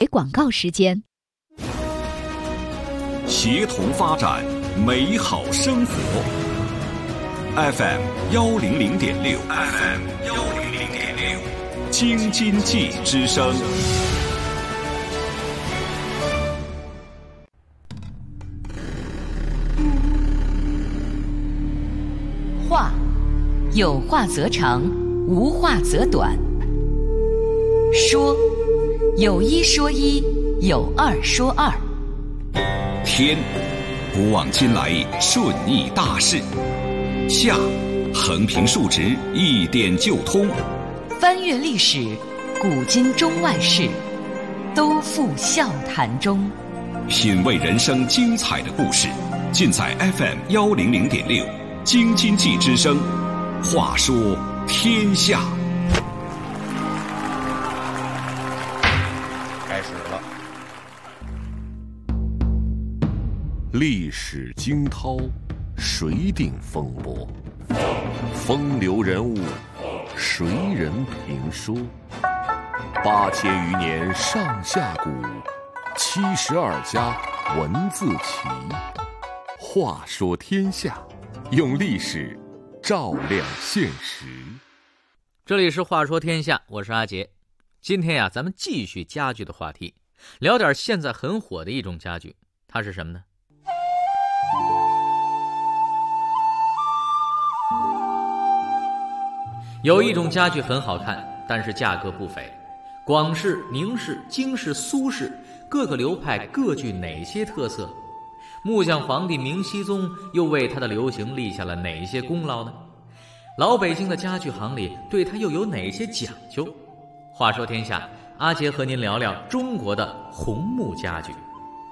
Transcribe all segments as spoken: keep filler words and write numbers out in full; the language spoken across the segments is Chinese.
广告时间。 协同发展，美好生活。F M 幺零零点六 ，F M 幺零零点六，京津冀之声。 话，有话则长，无话则短。说，有一说一，有二说二。 天，古往今来顺义大事。下，横平竖直，一点就通。 翻阅历史，古今中外事，都付笑谈中。 品味人生精彩的故事，尽在 F M 幺零零点六，京津冀之声。话说天下。 开始了。 历史惊涛，谁定风波？风流人物，谁人评说？八千余年上下古，七十二家文字齐。话说天下，用历史照亮现实。 这里是话说天下，我是阿杰。今天呀，咱们继续家具的话题，聊点现在很火的一种家具，它是什么呢？有一种家具很好看，但是价格不菲。广式、宁式、京式、苏式，各个流派各具哪些特色？木匠皇帝明熹宗又为它的流行立下了哪些功劳呢？老北京的家具行里对它又有哪些讲究？话说天下，阿杰和您聊聊中国的红木家具。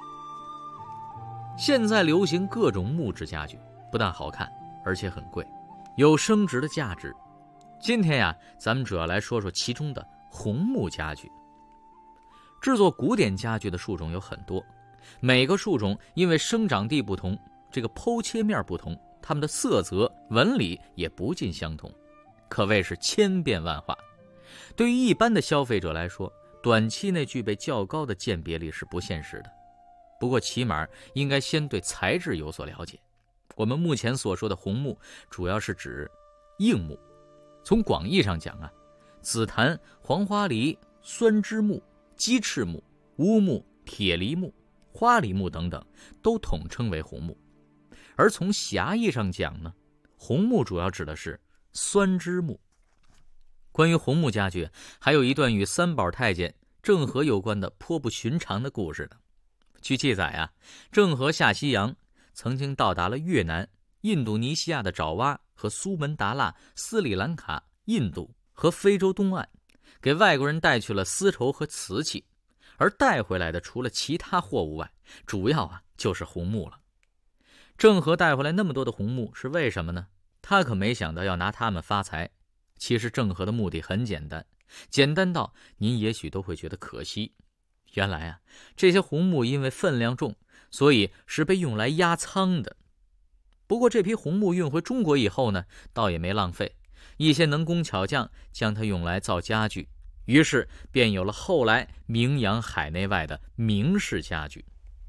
现在流行各种木质家具，不但好看，而且很贵，有升值的价值。今天呀，咱们主要来说说其中的红木家具。制作古典家具的树种有很多，每个树种因为生长地不同，这个剖切面不同，它们的色泽、纹理也不尽相同，可谓是千变万化。对于一般的消费者来说，短期内具备较高的鉴别力是不现实的。不过起码应该先对材质有所了解。我们目前所说的红木，主要是指硬木。从广义上讲啊，紫檀、黄花梨、酸枝木、鸡翅木、乌木、铁梨木、花梨木等等都统称为红木。而从狭义上讲呢，红木主要指的是酸枝木。关于红木家具，还有一段与三宝太监郑和有关的颇不寻常的故事的。据记载啊，郑和下西洋，曾经到达了越南、印度尼西亚的爪哇和苏门答腊、斯里兰卡、印度和非洲东岸，给外国人带去了丝绸和瓷器，而带回来的除了其他货物外，主要啊就是红木了。郑和带回来那么多的红木是为什么呢？他可没想到要拿它们发财。其实郑和的目的很简单，简单到您也许都会觉得可惜。原来啊，这些红木因为分量重，所以是被用来压舱的。不过这批红木运回中国以后呢，倒也没浪费，一些能工巧匠将它用来造家具，于是便有了后来名扬海内外的明式家具。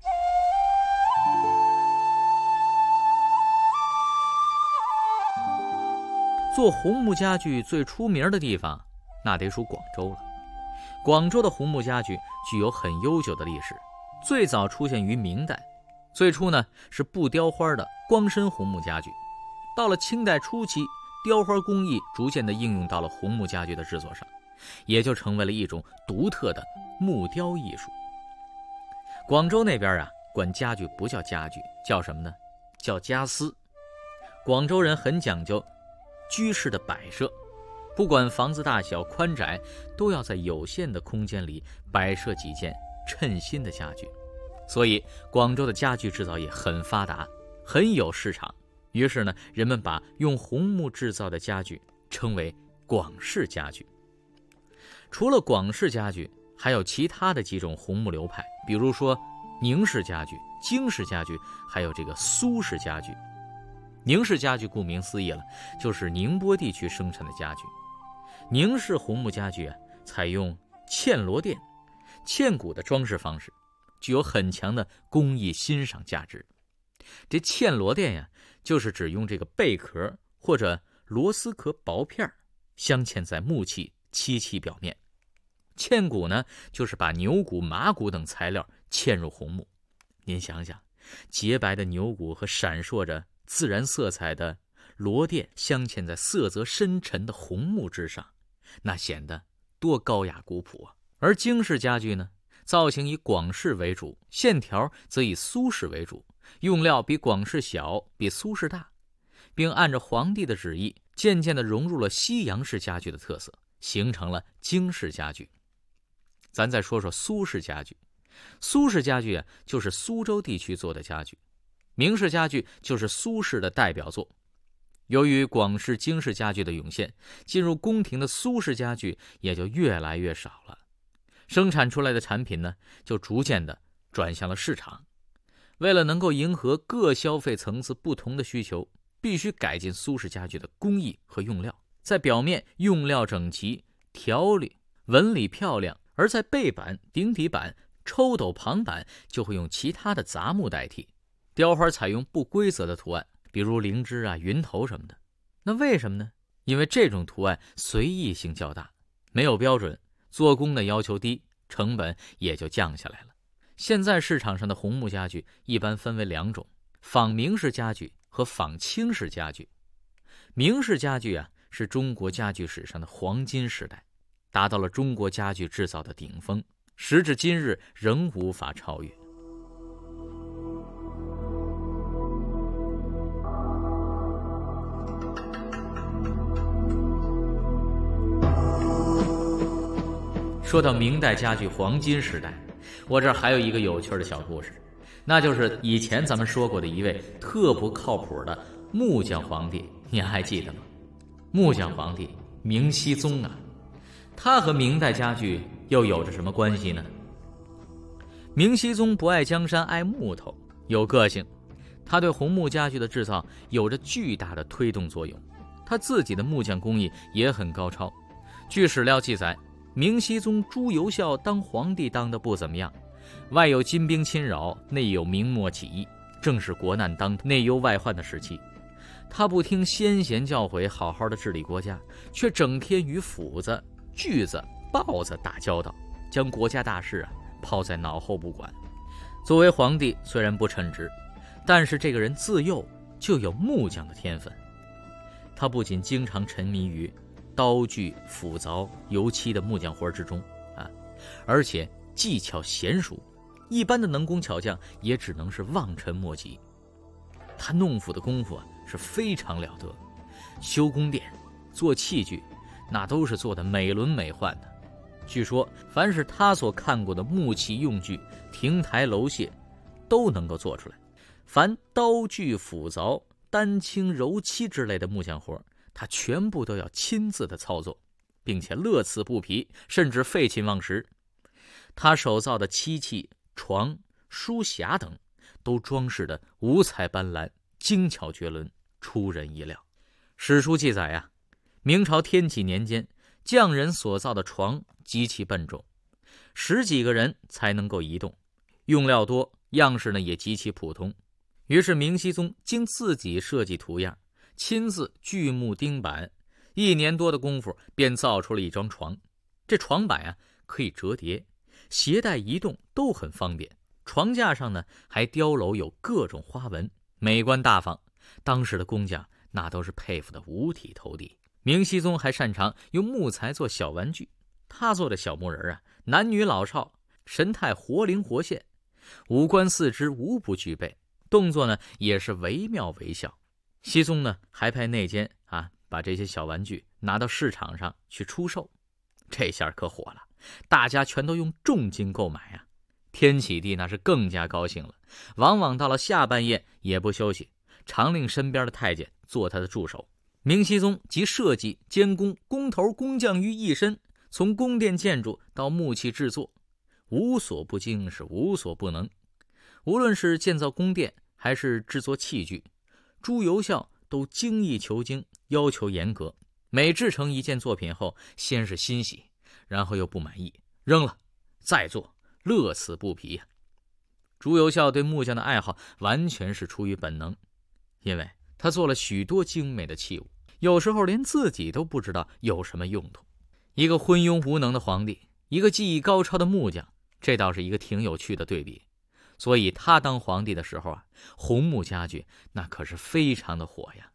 做红木家具最出名的地方，那得属广州了。广州的红木家具具有很悠久的历史，最早出现于明代。最初呢是不雕花的光身红木家具，到了清代初期，雕花工艺逐渐的应用到了红木家具的制作上，也就成为了一种独特的木雕艺术。广州那边啊，管家具不叫家具，叫什么呢？叫家私。广州人很讲究居室的摆设，不管房子大小宽窄，都要在有限的空间里摆设几件称心的家具。所以广州的家具制造业很发达，很有市场。于是呢，人们把用红木制造的家具称为广式家具。除了广式家具，还有其他的几种红木流派，比如说宁式家具、京式家具，还有这个苏式家具。宁式家具顾名思义了，就是宁波地区生产的家具。宁式红木家具啊，采用嵌螺钿， 嵌骨的装饰方式具有很强的工艺欣赏价值。这嵌螺钿呀，就是指用这个贝壳或者螺丝壳薄片镶嵌在木器、漆器表面。嵌骨呢，就是把牛骨、马骨等材料嵌入红木。您想想，洁白的牛骨和闪烁着自然色彩的螺钿镶嵌在色泽深沉的红木之上，那显得多高雅古朴啊！而京式家具呢，造型以广式为主，线条则以苏式为主，用料比广式小，比苏式大，并按照皇帝的旨意，渐渐地融入了西洋式家具的特色，形成了京式家具。咱再说说苏式家具。苏式家具啊，就是苏州地区做的家具。明式家具就是苏式的代表作。由于广式、京式家具的涌现，进入宫廷的苏式家具也就越来越少了。生产出来的产品呢，就逐渐的转向了市场。为了能够迎合各消费层次不同的需求，必须改进苏式家具的工艺和用料。在表面用料整齐，条理纹理漂亮，而在背板、顶底板、抽斗旁板就会用其他的杂木代替。雕花采用不规则的图案，比如灵芝啊、云头什么的。那为什么呢？因为这种图案随意性较大，没有标准，做工的要求低，成本也就降下来了。现在市场上的红木家具一般分为两种：仿明式家具和仿清式家具。明式家具啊，是中国家具史上的黄金时代，达到了中国家具制造的顶峰，时至今日仍无法超越。说到明代家具黄金时代，我这儿还有一个有趣的小故事，那就是以前咱们说过的一位特不靠谱的木匠皇帝，您还记得吗？木匠皇帝明熹宗啊，他和明代家具又有着什么关系呢？明熹宗不爱江山爱木头，有个性，他对红木家具的制造有着巨大的推动作用，他自己的木匠工艺也很高超。据史料记载，明熹宗朱由校当皇帝当得不怎么样，外有金兵侵扰，内有明末起义，正是国难当头、内忧外患的时期。他不听先贤教诲，好好的治理国家，却整天与斧子、锯子、刨子打交道，将国家大事啊抛在脑后不管。作为皇帝虽然不称职，但是这个人自幼就有木匠的天分。他不仅经常沉迷于刀具、斧凿、油漆的木匠活之中啊，而且技巧娴熟，一般的能工巧匠也只能是望尘莫及。他弄斧的功夫啊是非常了得，修宫殿、做器具，那都是做的美轮美奂的。据说凡是他所看过的木器用具、亭台楼榭，都能够做出来。凡刀具、斧凿、丹青、柔漆之类的木匠活，他全部都要亲自的操作，并且乐此不疲，甚至废寝忘食。他手造的漆器、床、书匣等都装饰的五彩斑斓，精巧绝伦，出人意料。史书记载啊，明朝天启年间，匠人所造的床极其笨重，十几个人才能够移动，用料多，样式呢也极其普通。于是明熹宗经自己设计图样，亲自锯木钉板，一年多的功夫便造出了一张床。这床板啊可以折叠，携带移动都很方便。床架上呢还雕镂有各种花纹，美观大方。当时的工匠那都是佩服的五体投地。明熹宗还擅长用木材做小玩具，他做的小木人啊，男女老少神态活灵活现，五官四肢无不具备，动作呢也是惟妙惟肖。熹宗呢还派内监啊把这些小玩具拿到市场上去出售，这下可火了，大家全都用重金购买啊。天启帝那是更加高兴了，往往到了下半夜也不休息，常令身边的太监做他的助手。明熹宗集设计、监工、工头、工匠于一身，从宫殿建筑到木器制作，无所不精，是无所不能。无论是建造宫殿还是制作器具，朱由校都精益求精，要求严格。每制成一件作品后，先是欣喜，然后又不满意，扔了， 再做，乐此不疲呀、啊。朱由校对木匠的爱好完全是出于本能，因为他做了许多精美的器物，有时候连自己都不知道有什么用途。一个昏庸无能的皇帝，一个技艺高超的木匠，这倒是一个挺有趣的对比。所以他当皇帝的时候啊，红木家具那可是非常的火呀。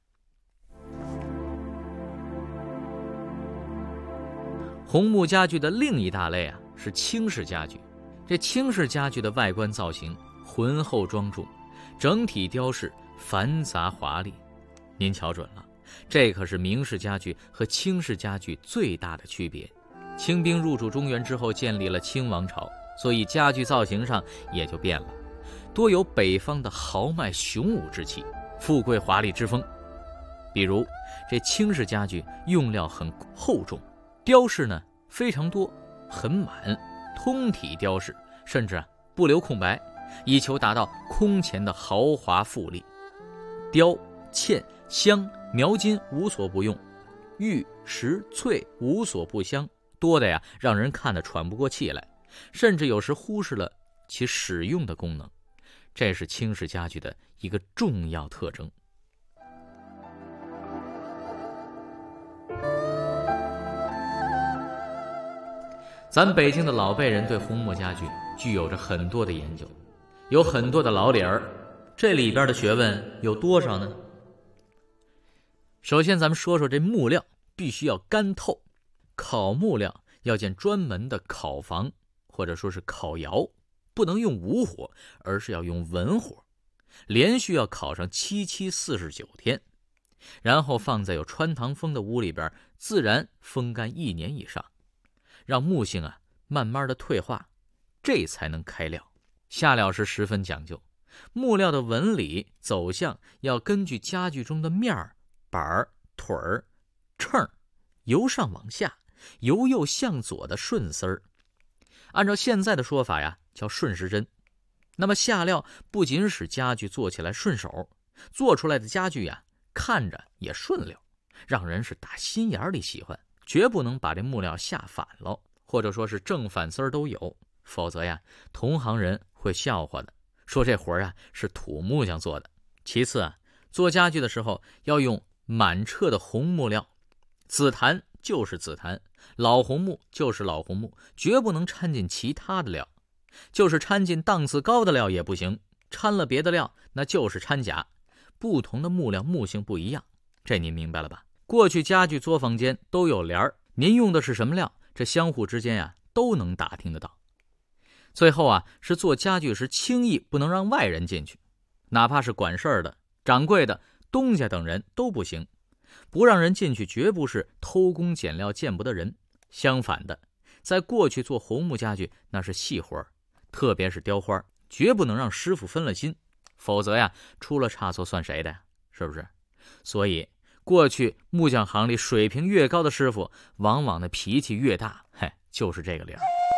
红木家具的另一大类啊是轻式家具。这轻式家具的外观造型浑厚庄重，整体雕饰繁杂华丽。您瞧准了，这可是明式家具和轻式家具最大的区别。清兵入主中原之后建立了清王朝，所以家具造型上也就变了，多有北方的豪迈雄武之气，富贵华丽之风。比如这轻式家具用料很厚重，雕饰呢非常多，很满，通体雕饰，甚至啊不留空白，以求达到空前的豪华富丽。雕、嵌、镶、描金无所不用，玉、石、翠无所不镶，多的呀让人看得喘不过气来，甚至有时忽视了其使用的功能。这是轻式家具的一个重要特征。咱北京的老辈人对红木家具具有着很多的研究，有很多的老理儿，这里边的学问有多少呢？首先咱们说说这木料必须要干透，烤木料要建专门的烤房或者说是烤窑，不能用武火，而是要用文火，连续要烤上七七四十九天，然后放在有穿堂风的屋里边自然风干一年以上，让木性啊慢慢的退化，这才能开料。下料时十分讲究，木料的纹理走向要根据家具中的面儿、板儿、腿儿、秤，由上往下，由右向左的顺丝儿。按照现在的说法呀，叫顺时针。那么下料不仅使家具做起来顺手，做出来的家具呀看着也顺溜，让人是打心眼里喜欢。绝不能把这木料下反了，或者说是正反丝儿都有，否则呀同行人会笑话的，说这活儿啊是土木匠做的。其次啊，做家具的时候要用满彻的红木料，紫檀就是紫檀，老红木就是老红木，绝不能掺进其他的料，就是掺进档次高的料也不行，掺了别的料那就是掺假。不同的木料木性不一样，这您明白了吧？过去家具作坊间都有帘儿，您用的是什么料，这相互之间呀都能打听得到。最后啊，是做家具时轻易不能让外人进去，哪怕是管事儿的、掌柜的、东家等人都不行。不让人进去绝不是偷工减料见不得人，相反的，在过去做红木家具那是细活，特别是雕花，绝不能让师傅分了心，否则呀出了差错算谁的呀？是不是？所以过去木匠行里水平越高的师傅，往往的脾气越大，嘿，就是这个理儿。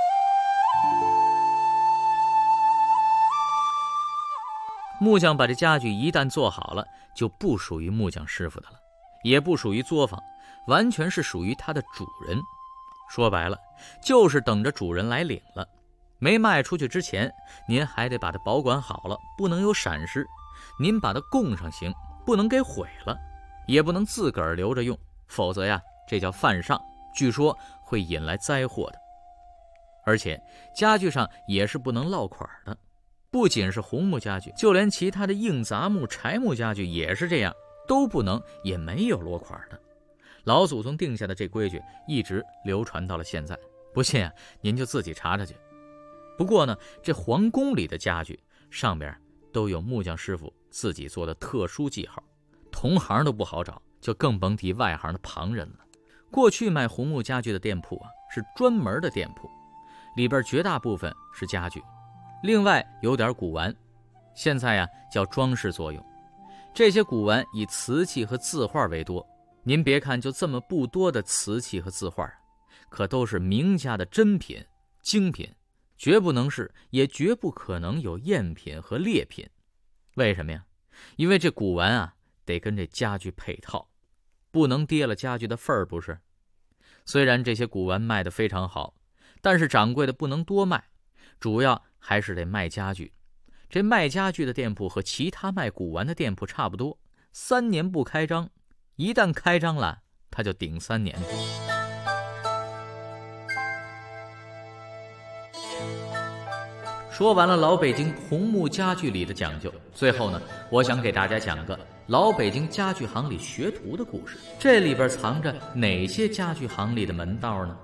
木匠把这家具一旦做好了，就不属于木匠师傅的了，也不属于作坊，完全是属于他的主人。说白了，就是等着主人来领了。没卖出去之前，您还得把它保管好了，不能有闪失。您把它供上行，不能给毁了。也不能自个儿留着用，否则呀，这叫犯上，据说会引来灾祸的。而且家具上也是不能落款的，不仅是红木家具，就连其他的硬杂木、柴木家具也是这样，都不能也没有落款的。老祖宗定下的这规矩一直流传到了现在，不信啊，您就自己查查去。不过呢，这皇宫里的家具上边都有木匠师傅自己做的特殊记号，同行都不好找，就更甭提外行的旁人了。过去卖红木家具的店铺啊，是专门的店铺，里边绝大部分是家具，另外有点古玩，现在呀叫装饰作用。这些古玩以瓷器和字画为多，您别看就这么不多的瓷器和字画，可都是名家的珍品、精品，绝不能是，也绝不可能有赝品和劣品。为什么呀？因为这古玩啊得跟这家具配套，不能跌了家具的份儿，不是？虽然这些古玩卖得非常好， 但是掌柜的不能多卖，主要还是得卖家具。这卖家具的店铺和其他卖古玩的店铺差不多，三年不开张，一旦开张了，他就顶三年。说完了老北京红木家具里的讲究，最后呢，我想给大家讲个老北京家具行里学徒的故事。这里边藏着哪些家具行里的门道呢？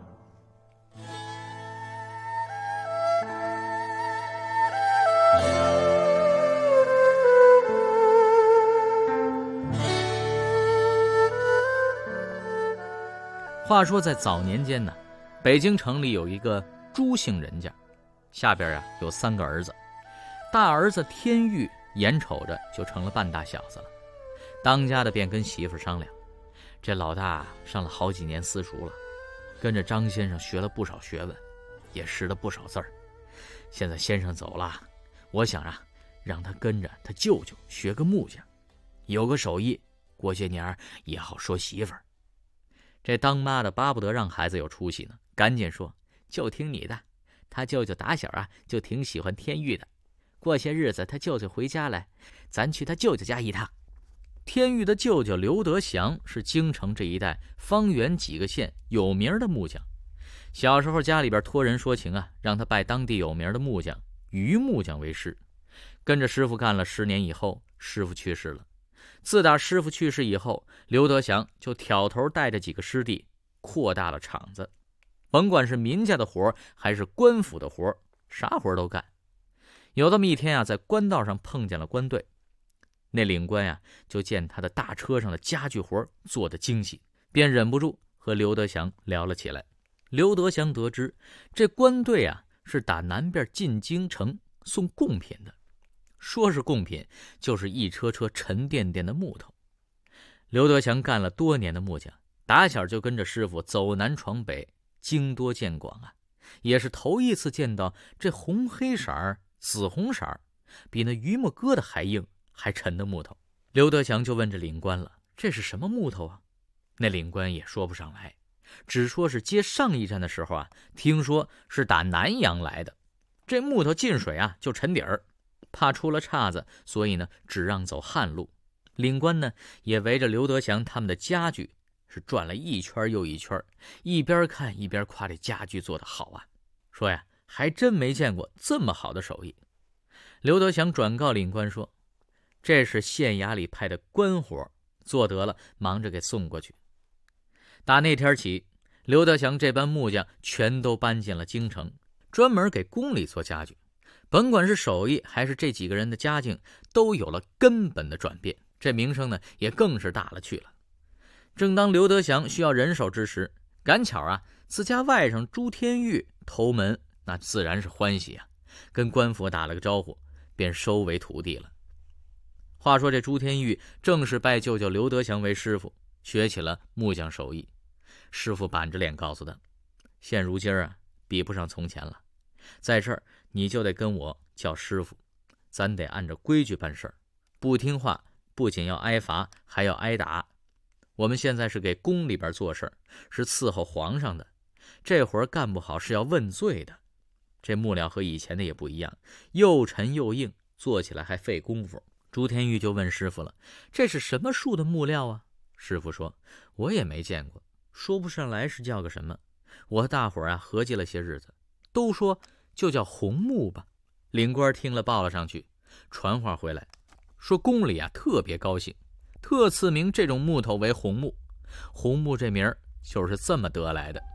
话说在早年间呢，北京城里有一个朱姓人家，下边啊有三个儿子。大儿子天玉眼瞅着就成了半大小子了，当家的便跟媳妇商量，这老大上了好几年私塾了，跟着张先生学了不少学问，也识了不少字儿。现在先生走了，我想啊，让他跟着他舅舅学个木匠，有个手艺，过些年也好说媳妇儿。这当妈的巴不得让孩子有出息呢，赶紧说就听你的，他舅舅打小啊就挺喜欢天玉的，过些日子他舅舅回家来，咱去他舅舅家一趟。天玉的舅舅刘德祥是京城这一带方圆几个县有名的木匠，小时候家里边托人说情啊，让他拜当地有名的木匠于木匠为师，跟着师傅干了十年以后，师傅去世了。自打师傅去世以后，刘德祥就挑头带着几个师弟扩大了厂子，甭管是民家的活还是官府的活，啥活都干。有这么一天啊，在官道上碰见了官队，那领官呀、啊、就见他的大车上的家具活做得精细，便忍不住和刘德祥聊了起来。刘德祥得知这官队啊是打南边进京城送贡品的，说是贡品，就是一车车沉甸甸的木头。刘德祥干了多年的木匠，打小就跟着师傅走南闯北，经多见广啊，也是头一次见到这红黑色儿、紫红色儿，比那榆木疙瘩还硬还沉的木头。刘德祥就问这领官了，这是什么木头啊？那领官也说不上来，只说是接上一站的时候啊，听说是打南阳来的，这木头进水啊就沉底儿，怕出了岔子，所以呢只让走旱路。领官呢也围着刘德祥他们的家具是转了一圈又一圈，一边看一边夸这家具做得好啊，说呀还真没见过这么好的手艺。刘德祥转告领官说，这是县衙里派的官活，做得了忙着给送过去。打那天起，刘德祥这班木匠全都搬进了京城，专门给宫里做家具，甭管是手艺还是这几个人的家境，都有了根本的转变，这名声呢也更是大了去了。正当刘德祥需要人手之时，赶巧啊自家外甥朱天玉投门，那自然是欢喜啊，跟官府打了个招呼，便收为徒弟了。话说这朱天玉正是拜舅舅刘德祥为师傅，学起了木匠手艺。师傅板着脸告诉他，现如今啊比不上从前了，在这儿你就得跟我叫师傅，咱得按照规矩办事儿，不听话不仅要挨罚，还要挨打。我们现在是给宫里边做事儿，是伺候皇上的，这活儿干不好是要问罪的。这木料和以前的也不一样，又沉又硬，做起来还费功夫。朱天玉就问师傅了，这是什么树的木料啊？师傅说，我也没见过，说不上来是叫个什么。我和大伙儿啊合计了些日子，都说就叫红木吧。领官听了报了上去，传话回来说宫里啊特别高兴，特赐名这种木头为红木。红木这名儿就是这么得来的。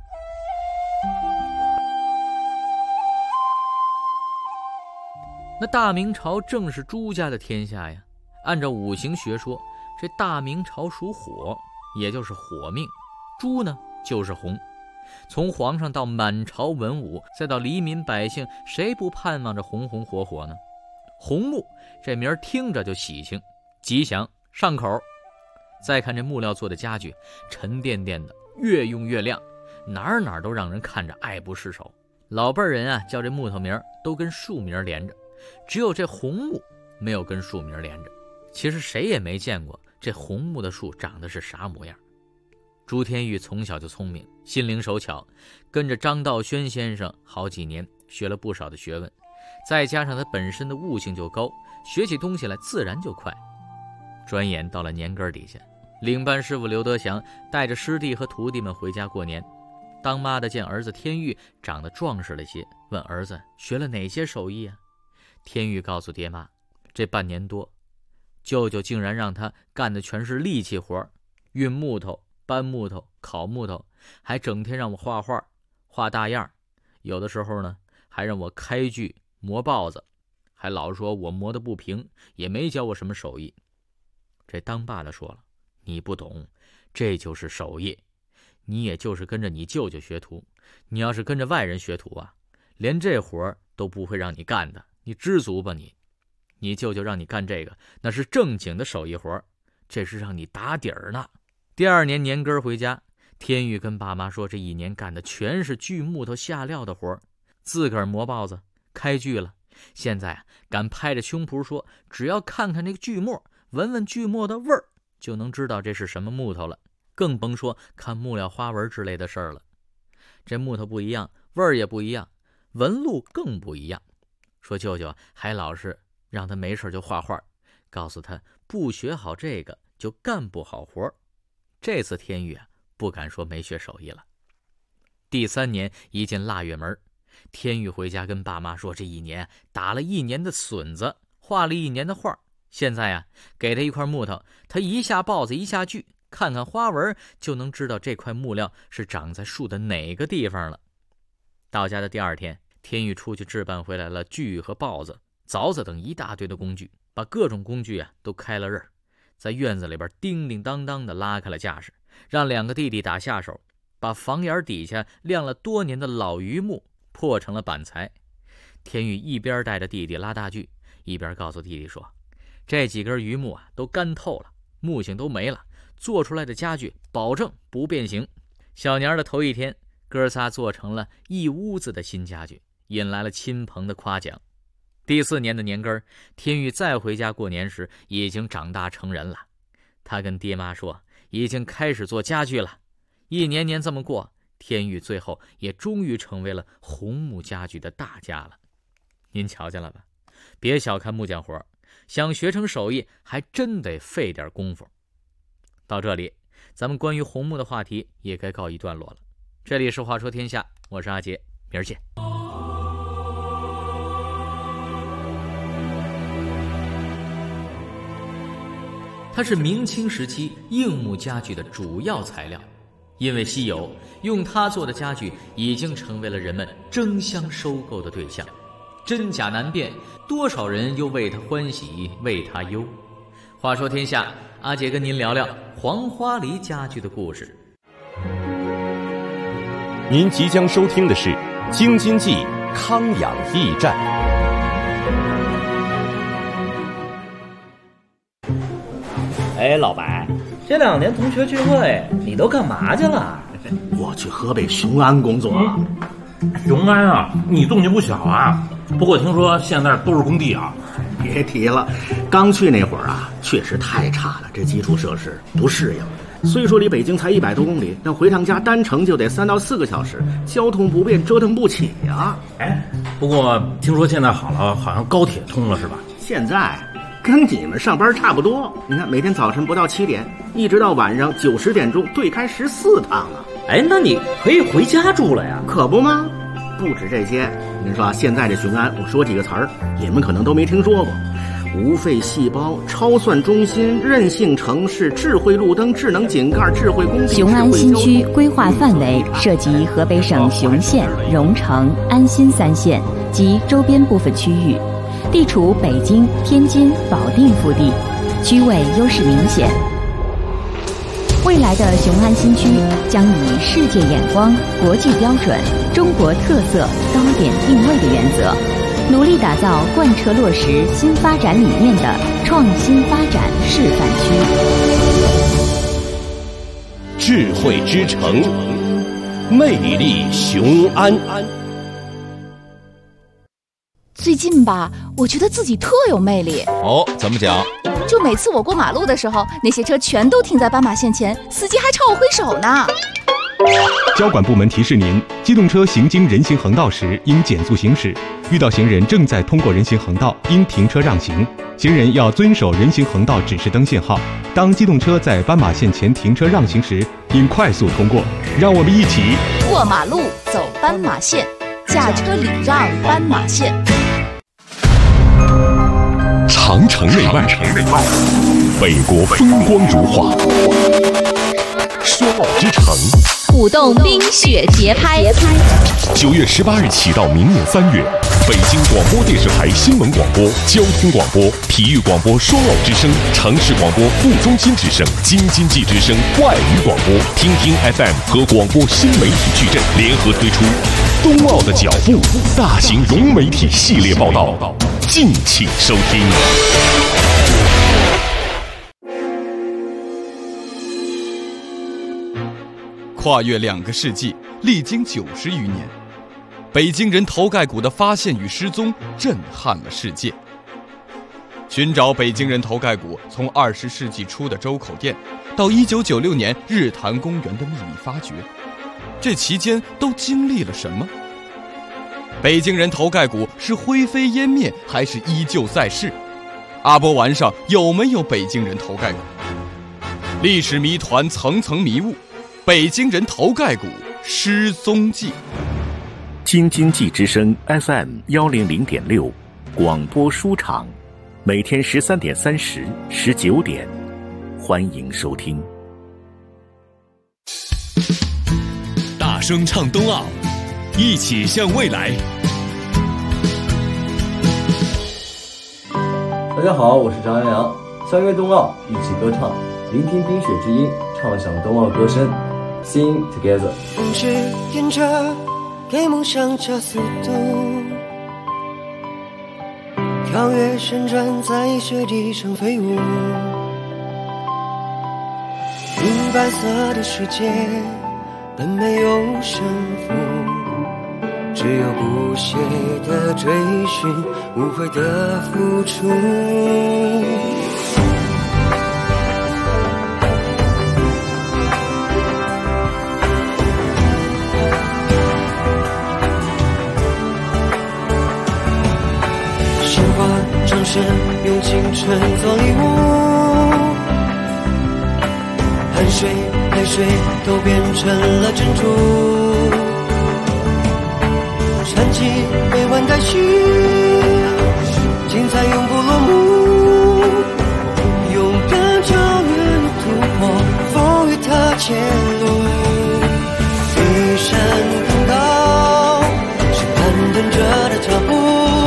那大明朝正是朱家的天下呀，按照五行学说，这大明朝属火，也就是火命，朱呢就是红。从皇上到满朝文武，再到黎民百姓，谁不盼望着红红火火呢？红木这名听着就喜庆、吉祥、上口。再看这木料做的家具，沉甸甸的，越用越亮，哪哪都让人看着爱不释手。老辈人啊叫这木头名都跟树名连着，只有这红木没有跟树名连着。其实谁也没见过这红木的树长得是啥模样。 朱天玉从小就聪明，心灵手巧，跟着张道轩先生好几年，学了不少的学问，再加上他本身的悟性就高，学起东西来自然就快。转眼到了年根底下，领班师傅刘德祥带着师弟和徒弟们回家过年。当妈的见儿子天玉长得壮实了些，问儿子学了哪些手艺啊？天玉告诉爹妈，这半年多，舅舅竟然让他干的全是力气活，运木头、搬木头、烤木头，还整天让我画画、画大样，有的时候呢，还让我开锯、磨刨子，还老说我磨得不平，也没教我什么手艺。这当爸的说了，你不懂，这就是手艺，你也就是跟着你舅舅学徒，你要是跟着外人学徒啊，连这活都不会让你干的，你知足吧你。你舅舅让你干这个，那是正经的手艺活，这是让你打底儿呢。第二年年根回家，天玉跟爸妈说，这一年干的全是锯木头下料的活，自个儿磨刨子、开锯了。现在啊，敢拍着胸脯说，只要看看这个锯末，闻闻锯末的味儿，就能知道这是什么木头了，更甭说看木料花纹之类的事儿了。这木头不一样，味儿也不一样，纹路更不一样。说舅舅还老是让他没事就画画，告诉他不学好这个就干不好活。这次天玉啊，不敢说没学手艺了。第三年一进腊月门，天玉回家跟爸妈说，这一年打了一年的笋子，画了一年的画，现在啊，给他一块木头，他一下刨子一下锯，看看花纹就能知道这块木料是长在树的哪个地方了。到家的第二天，天玉出去置办回来了锯和刨子、凿子等一大堆的工具，把各种工具啊都开了刃，在院子里边叮叮当当的拉开了架势，让两个弟弟打下手，把房檐底下晾了多年的老榆木破成了板材。天玉一边带着弟弟拉大锯，一边告诉弟弟说，这几根榆木啊都干透了，木性都没了，做出来的家具保证不变形。小年的头一天，哥仨做成了一屋子的新家具，引来了亲朋的夸奖。第四年的年根，天玉再回家过年时，已经长大成人了。他跟爹妈说，已经开始做家具了。一年年这么过，天玉最后也终于成为了红木家具的大家了。您瞧见了吧？别小看木匠活，想学成手艺，还真得费点功夫。到这里，咱们关于红木的话题也该告一段落了。这里是话说天下，我是阿杰，明儿见。它是明清时期硬木家具的主要材料，因为稀有，用它做的家具已经成为了人们争相收购的对象，真假难辨，多少人又为它欢喜，为它忧。话说天下，阿杰跟您聊聊黄花梨家具的故事。 您即将收听的是《京津冀康养驿站》。 哎，老白，这两年同学聚会，你都干嘛去了？ 我去河北雄安工作。 嗯、雄安啊，你动静不小啊。不过听说现在都是工地啊。 别提了，刚去那会儿啊，确实太差了，这基础设施不适应。虽说离北京才一百多公里，但回趟家单程就得三到四个小时，交通不便，折腾不起呀。 哎，不过听说现在好了，好像高铁通了是吧？ 现在跟你们上班差不多，你看每天早晨不到七点，一直到晚上九十点钟，对开十四趟啊。 哎，那你可以回家住了呀？ 可不吗？不止这些，你说现在这雄安，我说几个词儿，你们可能都没听说过。无废细胞、超算中心、韧性城市、智慧路灯、智能井盖、智慧工地。 雄安新区规划范围涉及河北省雄县、荣成、安新三县及周边部分区域，地处北京、天津、保定腹地，区位优势明显。未来的雄安新区将以世界眼光、国际标准、中国特色高点定位的原则，努力打造贯彻落实新发展理念的创新发展示范区。 智慧之城，魅力雄安。 最近吧， 我觉得自己特有魅力。 哦，怎么讲？ 就每次我过马路的时候，那些车全都停在斑马线前，司机还朝我挥手呢。 交管部门提示您：机动车行经人行横道时应减速行驶，遇到行人正在通过人行横道，应停车让行。行人要遵守人行横道指示灯信号。当机动车在斑马线前停车让行时，应快速通过。让我们一起过马路，走斑马线，驾车礼让斑马线。 长城内外，北国风光如画，说好之城， 舞动冰雪节拍。 九月十八日起到明年三月，北京广播电视台新闻广播、交通广播、体育广播双奥之声、城市广播副中心之声、京津冀之声外语广播、听听 F M 和广播新媒体矩阵联合推出冬奥的脚步大型融媒体系列报道，敬请收听。 跨越两个世纪，历经九十余年，北京人头盖骨的发现与失踪震撼了世界。寻找北京人头盖骨，从二十世纪初的周口店，到一九九六年日坛公园的秘密发掘，这期间都经历了什么？北京人头盖骨是灰飞烟灭，还是依旧在世？阿波丸上有没有北京人头盖骨？历史谜团层层迷雾，北京人头盖骨失踪记。 京津冀之声 F M 幺零零点六广播书场，每天十三点三十、十九点，欢迎收听。 大声唱冬奥，一起向未来。 大家好，我是张阳阳。相约冬奥，一起歌唱，聆听冰雪之音，唱响冬奥歌声。Sing together。 风指引着给梦想加速度，跳跃旋转在雪地上飞舞，银白色的世界本没有胜负，只有不懈的追寻，无悔的付出。掌声用青春做礼物，汗水泪水都变成了珍珠，传奇未完待续，精彩永不落幕，勇敢超越突破，风雨踏前路，一山更高是攀登者的脚步，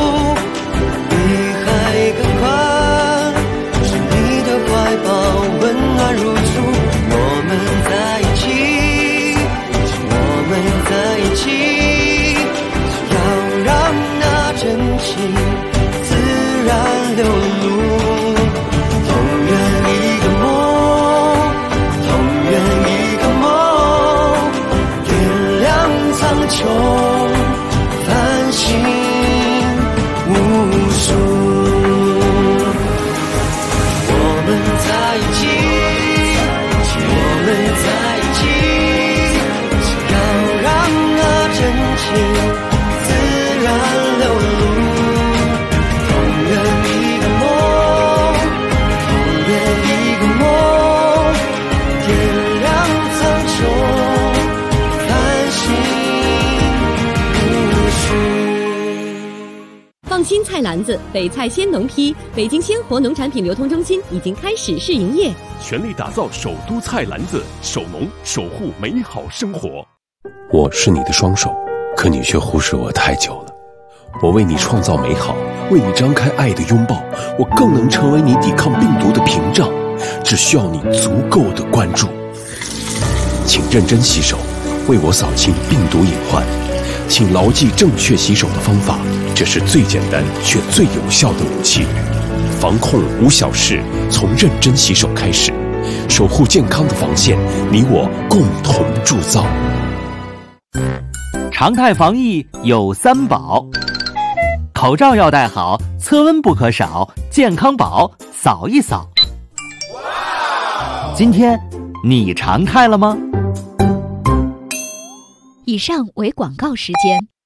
更宽是你的怀抱，温暖如初。我们在一起，我们在一起，要让那真情自然流露。同圆一个梦，同圆一个梦，点亮苍穹，繁星无数。在一起，我们在一起，要让那真情自然流露。同圆一个梦，同圆一个梦，点亮苍穹，繁星无数。 放心菜篮子，北菜鲜农批，北京鲜活农产品流通中心已经开始试营业， 全力打造首都菜篮子，守农守护美好生活。 我是你的双手，可你却忽视我太久了。我为你创造美好，为你张开爱的拥抱，我更能成为你抵抗病毒的屏障，只需要你足够的关注。请认真洗手，为我扫清病毒隐患。请牢记正确洗手的方法，这是最简单却最有效的武器。防控无小事，从认真洗手开始，守护健康的防线，你我共同铸造。 常态防疫有三宝： 口罩要戴好，测温不可少，健康宝扫一扫。今天你常态了吗？ 以上为广告时间。